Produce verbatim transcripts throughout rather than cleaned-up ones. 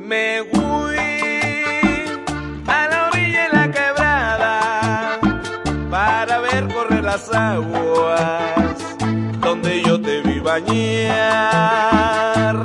Me fui a la orilla de la quebrada para ver correr las aguas donde yo te vi bañar.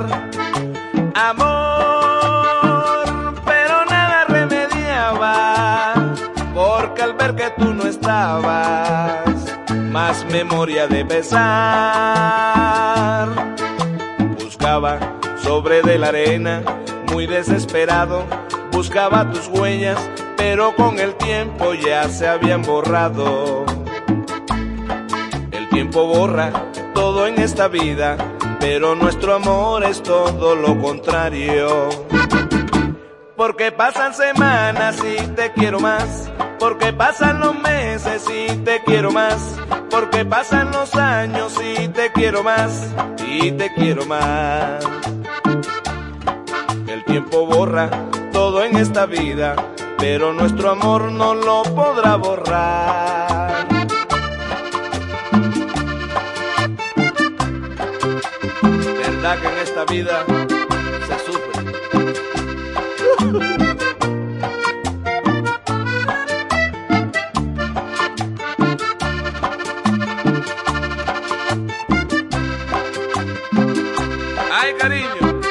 Amor, pero nada remediaba, porque al ver que tú no estabas, más memoria de pesar. Buscaba sobre de la arena, muy desesperado, buscaba tus huellas, pero con el tiempo ya se habían borrado. El tiempo borra todo en esta vida, pero nuestro amor es todo lo contrario. Porque pasan semanas y te quiero más, porque pasan los meses y te quiero más, porque pasan los años y te quiero más, y te quiero más. El tiempo borra todo en esta vida, pero nuestro amor no lo podrá borrar. Verdad que en esta vida se sufre. Ay, cariño.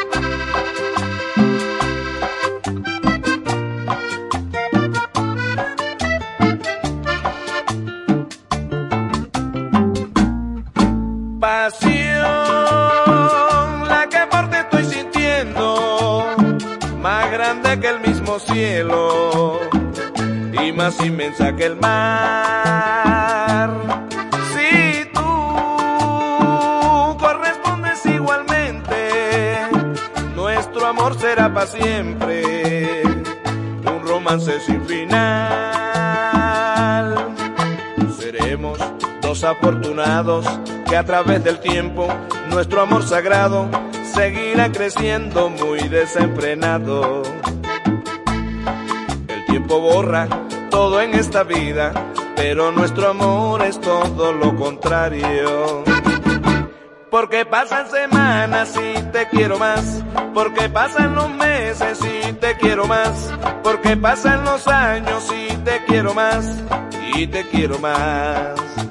Pasión, la que por ti estoy sintiendo, más grande que el mismo cielo y más inmensa que el mar. Si tú correspondes igualmente, nuestro amor será para siempre, un romance sin final. Seremos dos afortunados que a través del tiempo nuestro amor sagrado seguirá creciendo muy desenfrenado. El tiempo borra todo en esta vida, pero nuestro amor es todo lo contrario. Porque pasan semanas y te quiero más, porque pasan los meses y te quiero más, porque pasan los años y te quiero más, y te quiero más.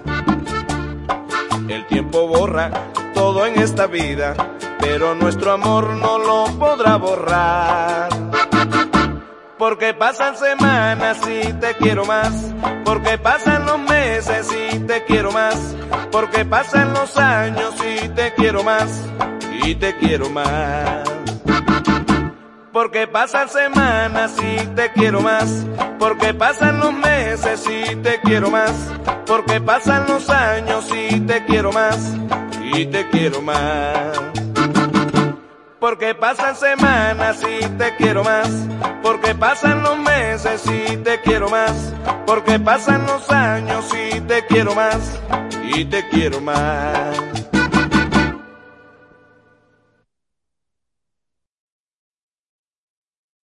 El tiempo borra todo en esta vida, pero nuestro amor no lo podrá borrar. Porque pasan semanas y te quiero más, porque pasan los meses y te quiero más, porque pasan los años y te quiero más, y te quiero más. Porque pasan semanas y te quiero más, porque pasan los meses y te quiero más, porque pasan los años y te quiero más, y te quiero más. Porque pasan semanas y te quiero más, porque pasan los meses y te quiero más, porque pasan los años y te quiero más, y te quiero más.